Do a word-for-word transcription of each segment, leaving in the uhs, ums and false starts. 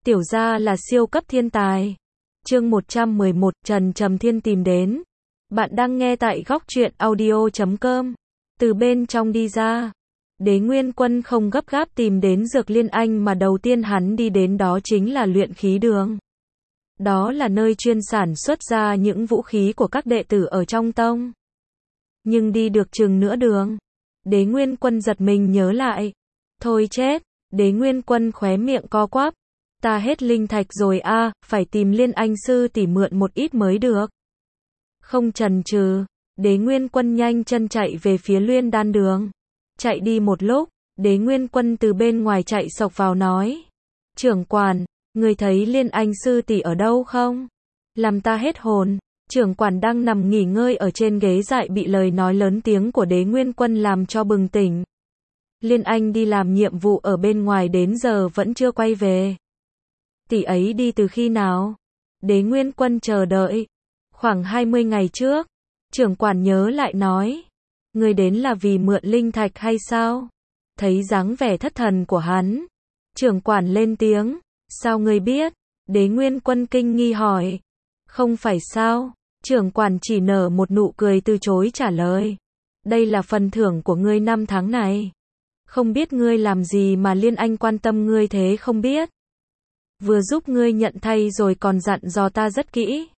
Tiểu gia là siêu cấp thiên tài. Chương một trăm mười một, Trần Trầm Thiên tìm đến. Bạn đang nghe tại góc truyện audio chấm com. Từ bên trong đi ra, Đế Nguyên Quân không gấp gáp tìm đến Dược Liên Anh mà đầu tiên hắn đi đến đó chính là luyện khí đường. Đó là nơi chuyên sản xuất ra những vũ khí của các đệ tử ở trong tông. Nhưng đi được chừng nửa đường, Đế Nguyên Quân giật mình nhớ lại. Thôi chết, Đế Nguyên Quân khóe miệng co quắp. Ta hết linh thạch rồi a, à, phải tìm Liên Anh sư tỷ mượn một ít mới được. Không chần chừ, Đế Nguyên Quân nhanh chân chạy về phía Luyên Đan đường. Chạy đi một lúc, Đế Nguyên Quân từ bên ngoài chạy xộc vào nói. Trưởng quản, người thấy Liên Anh sư tỷ ở đâu không? Làm ta hết hồn. Trưởng quản đang nằm nghỉ ngơi ở trên ghế dại bị lời nói lớn tiếng của Đế Nguyên Quân làm cho bừng tỉnh. Liên Anh đi làm nhiệm vụ ở bên ngoài đến giờ vẫn chưa quay về. Tỷ ấy đi từ khi nào? Đế Nguyên Quân chờ đợi. Khoảng hai mươi ngày trước. Trưởng quản nhớ lại nói. Người đến là vì mượn linh thạch hay sao? Thấy dáng vẻ thất thần của hắn. Trưởng quản lên tiếng. Sao ngươi biết? Đế Nguyên Quân kinh nghi hỏi. Không phải sao? Trưởng quản chỉ nở một nụ cười từ chối trả lời. Đây là phần thưởng của ngươi năm tháng này. Không biết ngươi làm gì mà Liên Anh quan tâm ngươi thế không biết. Vừa giúp ngươi nhận thay rồi còn dặn dò ta rất kỹ.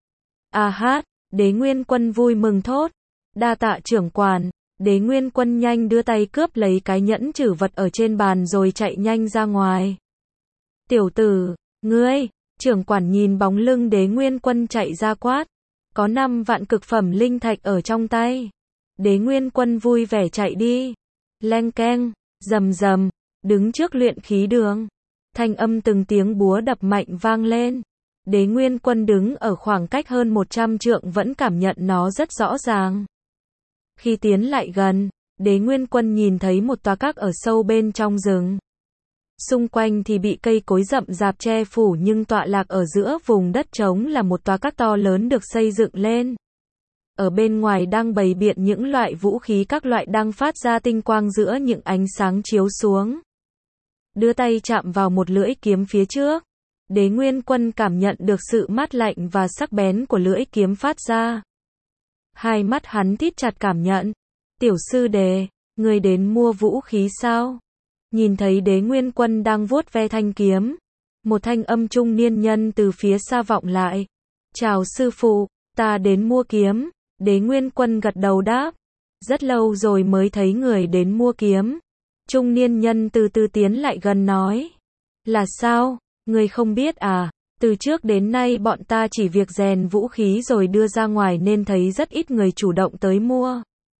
À hát, Đế Nguyên Quân vui mừng thốt. Đa tạ trưởng quản. Đế Nguyên Quân nhanh đưa tay cướp lấy cái nhẫn trữ vật ở trên bàn rồi chạy nhanh ra ngoài. Tiểu tử, ngươi, trưởng quản nhìn bóng lưng Đế Nguyên Quân chạy ra quát. Có năm vạn cực phẩm linh thạch ở trong tay. Đế Nguyên Quân vui vẻ chạy đi. Leng keng, rầm rầm, đứng trước luyện khí đường. Thanh âm từng tiếng búa đập mạnh vang lên. Đế Nguyên Quân đứng ở khoảng cách hơn một trăm trượng vẫn cảm nhận nó rất rõ ràng. Khi tiến lại gần, Đế Nguyên Quân nhìn thấy một tòa các ở sâu bên trong rừng. Xung quanh thì bị cây cối rậm rạp che phủ nhưng tọa lạc ở giữa vùng đất trống là một tòa các to lớn được xây dựng lên. Ở bên ngoài đang bày biện những loại vũ khí các loại đang phát ra tinh quang giữa những ánh sáng chiếu xuống. Đưa tay chạm vào một lưỡi kiếm phía trước. Đế Nguyên Quân cảm nhận được sự mát lạnh và sắc bén của lưỡi kiếm phát ra. Hai mắt hắn thít chặt cảm nhận. Tiểu sư đệ, người đến mua vũ khí sao? Nhìn thấy Đế Nguyên Quân đang vuốt ve thanh kiếm. Một thanh âm trung niên nhân từ phía xa vọng lại. Chào sư phụ, ta đến mua kiếm. Đế Nguyên Quân gật đầu đáp. Rất lâu rồi mới thấy người đến mua kiếm. Trung niên nhân từ từ tiến lại gần nói. Là sao, người không biết à? Từ trước đến nay bọn ta chỉ việc rèn vũ khí rồi đưa ra ngoài nên thấy rất ít người chủ động tới mua.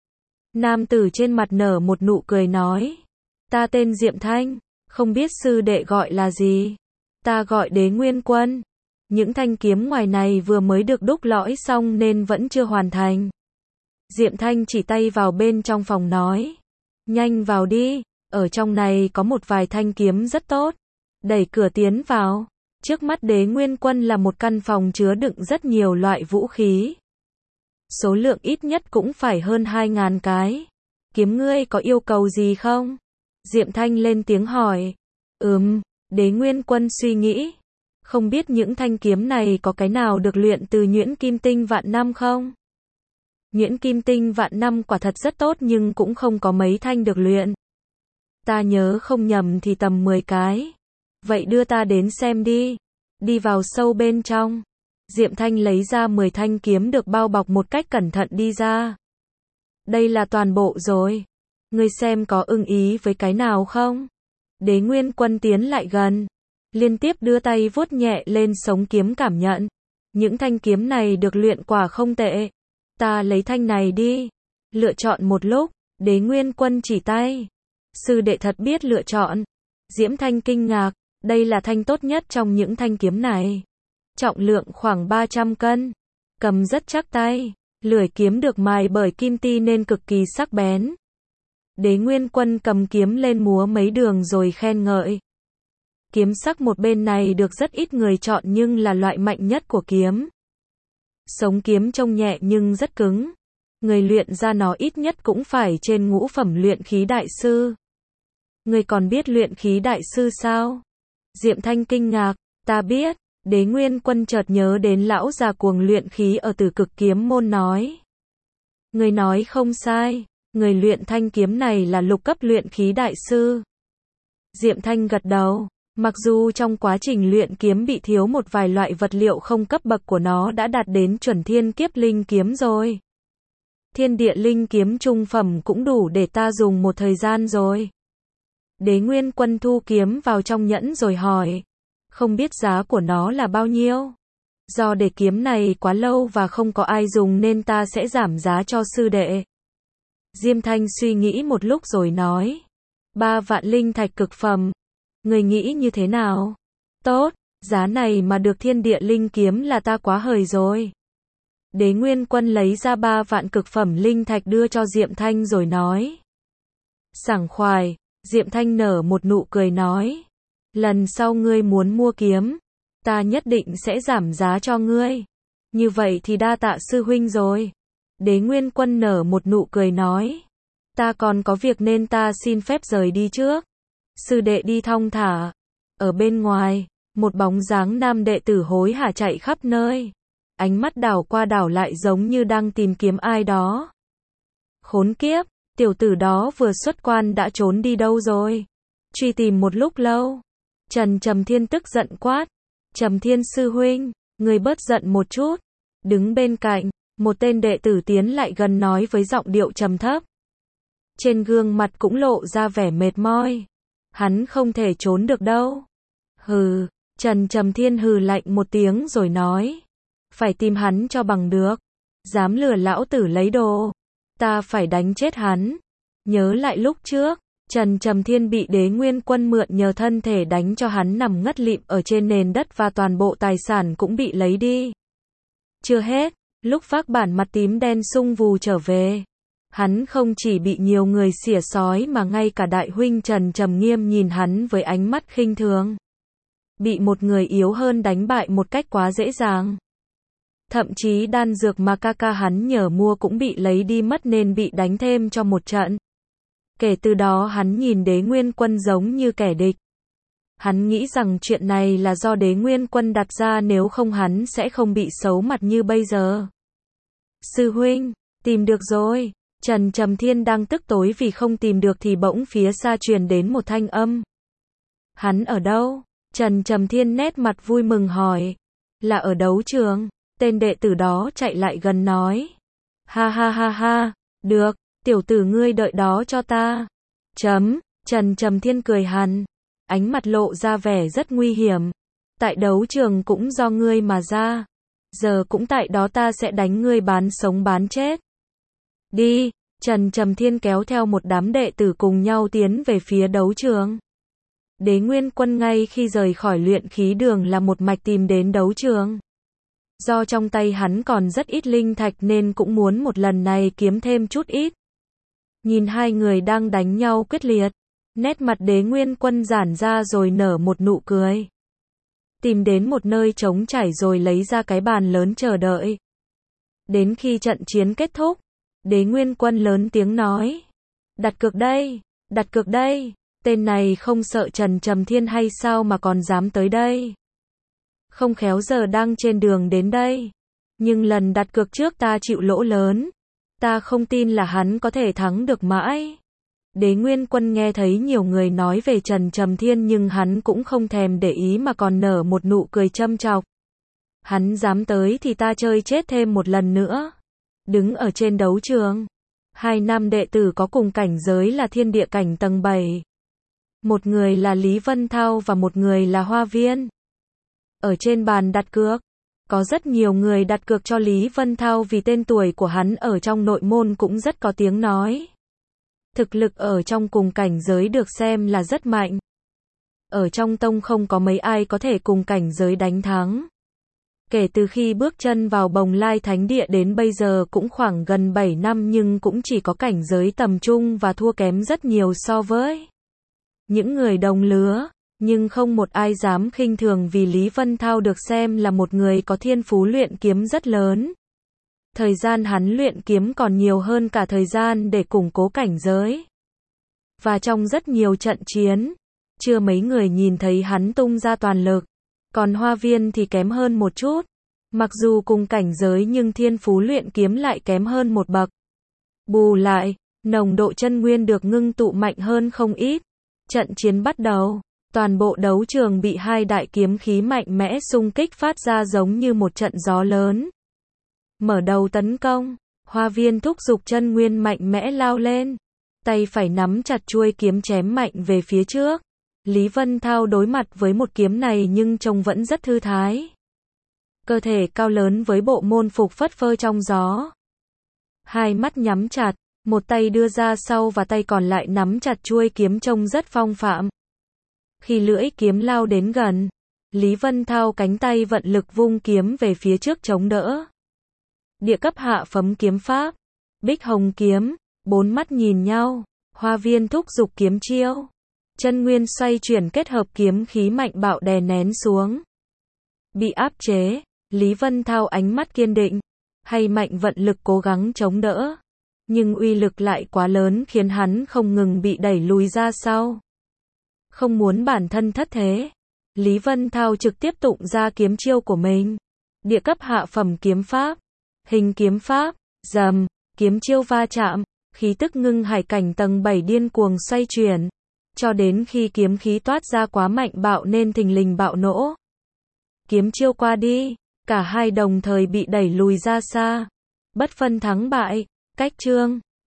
Nam tử trên mặt nở một nụ cười nói. Ta tên Diệm Thanh, không biết sư đệ gọi là gì? Ta gọi Đế Nguyên Quân. Những thanh kiếm ngoài này vừa mới được đúc lõi xong nên vẫn chưa hoàn thành. Diệm Thanh chỉ tay vào bên trong phòng nói. Nhanh vào đi, ở trong này có một vài thanh kiếm rất tốt. Đẩy cửa tiến vào. Trước mắt Đế Nguyên Quân là một căn phòng chứa đựng rất nhiều loại vũ khí. Số lượng ít nhất cũng phải hơn hai ngàn cái. Kiếm ngươi có yêu cầu gì không? Diệm Thanh lên tiếng hỏi. Ừm, Đế Nguyên Quân suy nghĩ. Không biết những thanh kiếm này có cái nào được luyện từ nhuyễn kim tinh vạn năm không? Nhuyễn kim tinh vạn năm quả thật rất tốt nhưng cũng không có mấy thanh được luyện. Ta nhớ không nhầm thì tầm mười cái. Vậy đưa ta đến xem đi. Đi vào sâu bên trong. Diệm Thanh lấy ra mười thanh kiếm được bao bọc một cách cẩn thận đi ra. Đây là toàn bộ rồi. Ngươi xem có ưng ý với cái nào không? Đế Nguyên Quân tiến lại gần. Liên tiếp đưa tay vuốt nhẹ lên sống kiếm cảm nhận. Những thanh kiếm này được luyện quả không tệ. Ta lấy thanh này đi. Lựa chọn một lúc. Đế Nguyên Quân chỉ tay. Sư đệ thật biết lựa chọn. Diễm Thanh kinh ngạc. Đây là thanh tốt nhất trong những thanh kiếm này. Trọng lượng khoảng ba trăm cân. Cầm rất chắc tay. Lưỡi kiếm được mài bởi kim ti nên cực kỳ sắc bén. Đế Nguyên Quân cầm kiếm lên múa mấy đường rồi khen ngợi. Kiếm sắc một bên này được rất ít người chọn nhưng là loại mạnh nhất của kiếm. Sống kiếm trông nhẹ nhưng rất cứng. Người luyện ra nó ít nhất cũng phải trên ngũ phẩm luyện khí đại sư. Người còn biết luyện khí đại sư sao? Diệm Thanh kinh ngạc, Ta biết, Đế Nguyên Quân chợt nhớ đến lão già cuồng luyện khí ở Tử Cực Kiếm môn nói. Người nói không sai, người luyện thanh kiếm này là lục cấp luyện khí đại sư. Diệm Thanh gật đầu, mặc dù trong quá trình luyện kiếm bị thiếu một vài loại vật liệu không cấp bậc của nó đã đạt đến chuẩn thiên kiếp linh kiếm rồi. Thiên địa linh kiếm trung phẩm cũng đủ để ta dùng một thời gian rồi. Đế Nguyên Quân thu kiếm vào trong nhẫn rồi hỏi. Không biết giá của nó là bao nhiêu? Do để kiếm này quá lâu và không có ai dùng nên ta sẽ giảm giá cho sư đệ. Diêm Thanh suy nghĩ một lúc rồi nói. Ba vạn linh thạch cực phẩm. Người nghĩ như thế nào? Tốt, giá này mà được thiên địa linh kiếm là ta quá hời rồi. Đế Nguyên Quân lấy ra ba vạn cực phẩm linh thạch đưa cho Diệm Thanh rồi nói. Sảng khoái, Diệm Thanh nở một nụ cười nói. Lần sau ngươi muốn mua kiếm, ta nhất định sẽ giảm giá cho ngươi. Như vậy thì đa tạ sư huynh rồi. Đế Nguyên Quân nở một nụ cười nói. Ta còn có việc nên ta xin phép rời đi trước. Sư đệ đi thong thả. Ở bên ngoài, một bóng dáng nam đệ tử hối hả chạy khắp nơi. Ánh mắt đảo qua đảo lại giống như đang tìm kiếm ai đó. Khốn kiếp, tiểu tử đó vừa xuất quan đã trốn đi đâu rồi? Truy tìm một lúc lâu. Trần Trầm Thiên tức giận quát. Trầm Thiên sư huynh, người bớt giận một chút. Đứng bên cạnh, một tên đệ tử tiến lại gần nói với giọng điệu trầm thấp. Trên gương mặt cũng lộ ra vẻ mệt mỏi. Hắn không thể trốn được đâu. Hừ, Trần Trầm Thiên hừ lạnh một tiếng rồi nói. Phải tìm hắn cho bằng được. Dám lừa lão tử lấy đồ. Ta phải đánh chết hắn. Nhớ lại lúc trước, Trần Trầm Thiên bị Đế Nguyên Quân mượn nhờ thân thể đánh cho hắn nằm ngất lịm ở trên nền đất và toàn bộ tài sản cũng bị lấy đi. Chưa hết, lúc phác bản mặt tím đen sung vù trở về, hắn không chỉ bị nhiều người xỉa xói mà ngay cả đại huynh Trần Trầm Nghiêm nhìn hắn với ánh mắt khinh thường. Bị một người yếu hơn đánh bại một cách quá dễ dàng. Thậm chí đan dược mà ca ca hắn nhờ mua cũng bị lấy đi mất nên bị đánh thêm cho một trận. Kể từ đó hắn nhìn Đế Nguyên Quân giống như kẻ địch. Hắn nghĩ rằng chuyện này là do Đế Nguyên Quân đặt ra, nếu không hắn sẽ không bị xấu mặt như bây giờ. Sư huynh, tìm được rồi. Trần Trầm Thiên đang tức tối vì không tìm được thì bỗng phía xa truyền đến một thanh âm. Hắn ở đâu? Trần Trầm Thiên nét mặt vui mừng hỏi. Là ở đấu trường. Tên đệ tử đó chạy lại gần nói. Ha ha ha ha, được, tiểu tử ngươi đợi đó cho ta. Chấm, Trần Trầm Thiên cười hằn, ánh mặt lộ ra vẻ rất nguy hiểm. Tại đấu trường cũng do ngươi mà ra. Giờ cũng tại đó ta sẽ đánh ngươi bán sống bán chết. Đi, Trần Trầm Thiên kéo theo một đám đệ tử cùng nhau tiến về phía đấu trường. Đế Nguyên Quân ngay khi rời khỏi luyện khí đường là một mạch tìm đến đấu trường. Do trong tay hắn còn rất ít linh thạch nên cũng muốn một lần này kiếm thêm chút ít. Nhìn hai người đang đánh nhau quyết liệt, nét mặt Đế Nguyên Quân giãn ra rồi nở một nụ cười. Tìm đến một nơi trống trải rồi lấy ra cái bàn lớn chờ đợi. Đến khi trận chiến kết thúc, Đế Nguyên Quân lớn tiếng nói. Đặt cược đây, đặt cược đây, tên này không sợ Trần Trầm Thiên hay sao mà còn dám tới đây. Không khéo giờ đang trên đường đến đây. Nhưng lần đặt cược trước ta chịu lỗ lớn. Ta không tin là hắn có thể thắng được mãi. Đế Nguyên Quân nghe thấy nhiều người nói về Trần Trầm Thiên nhưng hắn cũng không thèm để ý mà còn nở một nụ cười châm chọc. Hắn dám tới thì ta chơi chết thêm một lần nữa. Đứng ở trên đấu trường, hai nam đệ tử có cùng cảnh giới là thiên địa cảnh tầng bảy. Một người là Lý Vân Thao và một người là Hoa Viên. Ở trên bàn đặt cược, có rất nhiều người đặt cược cho Lý Vân Thao vì tên tuổi của hắn ở trong nội môn cũng rất có tiếng nói. Thực lực ở trong cùng cảnh giới được xem là rất mạnh. Ở trong tông không có mấy ai có thể cùng cảnh giới đánh thắng. Kể từ khi bước chân vào Bồng Lai Thánh Địa đến bây giờ cũng khoảng gần bảy năm nhưng cũng chỉ có cảnh giới tầm trung và thua kém rất nhiều so với những người đồng lứa. Nhưng không một ai dám khinh thường vì Lý Vân Thao được xem là một người có thiên phú luyện kiếm rất lớn. Thời gian hắn luyện kiếm còn nhiều hơn cả thời gian để củng cố cảnh giới. Và trong rất nhiều trận chiến, chưa mấy người nhìn thấy hắn tung ra toàn lực. Còn Hoa Viên thì kém hơn một chút. Mặc dù cùng cảnh giới nhưng thiên phú luyện kiếm lại kém hơn một bậc. Bù lại, nồng độ chân nguyên được ngưng tụ mạnh hơn không ít. Trận chiến bắt đầu, toàn bộ đấu trường bị hai đại kiếm khí mạnh mẽ xung kích phát ra giống như một trận gió lớn. Mở đầu tấn công, Hoa Viên thúc giục chân nguyên mạnh mẽ lao lên. Tay phải nắm chặt chuôi kiếm chém mạnh về phía trước. Lý Vân Thao đối mặt với một kiếm này nhưng trông vẫn rất thư thái. Cơ thể cao lớn với bộ môn phục phất phơ trong gió. Hai mắt nhắm chặt, một tay đưa ra sau và tay còn lại nắm chặt chuôi kiếm trông rất phong phạm. Khi lưỡi kiếm lao đến gần, Lý Vân Thao cánh tay vận lực vung kiếm về phía trước chống đỡ. Địa cấp hạ phẩm kiếm pháp, Bích Hồng kiếm, bốn mắt nhìn nhau, Hoa Viên thúc giục kiếm chiêu. Chân nguyên xoay chuyển kết hợp kiếm khí mạnh bạo đè nén xuống. Bị áp chế, Lý Vân Thao ánh mắt kiên định, hay mạnh vận lực cố gắng chống đỡ. Nhưng uy lực lại quá lớn khiến hắn không ngừng bị đẩy lùi ra sau. Không muốn bản thân thất thế, Lý Vân Thao trực tiếp tụng ra kiếm chiêu của mình. Địa cấp hạ phẩm kiếm pháp, hình kiếm pháp, rầm, kiếm chiêu va chạm, khí tức ngưng hải cảnh tầng bảy điên cuồng xoay chuyển. Cho đến khi kiếm khí toát ra quá mạnh bạo nên thình lình bạo nổ. Kiếm chiêu qua đi, cả hai đồng thời bị đẩy lùi ra xa. Bất phân thắng bại, cách chương.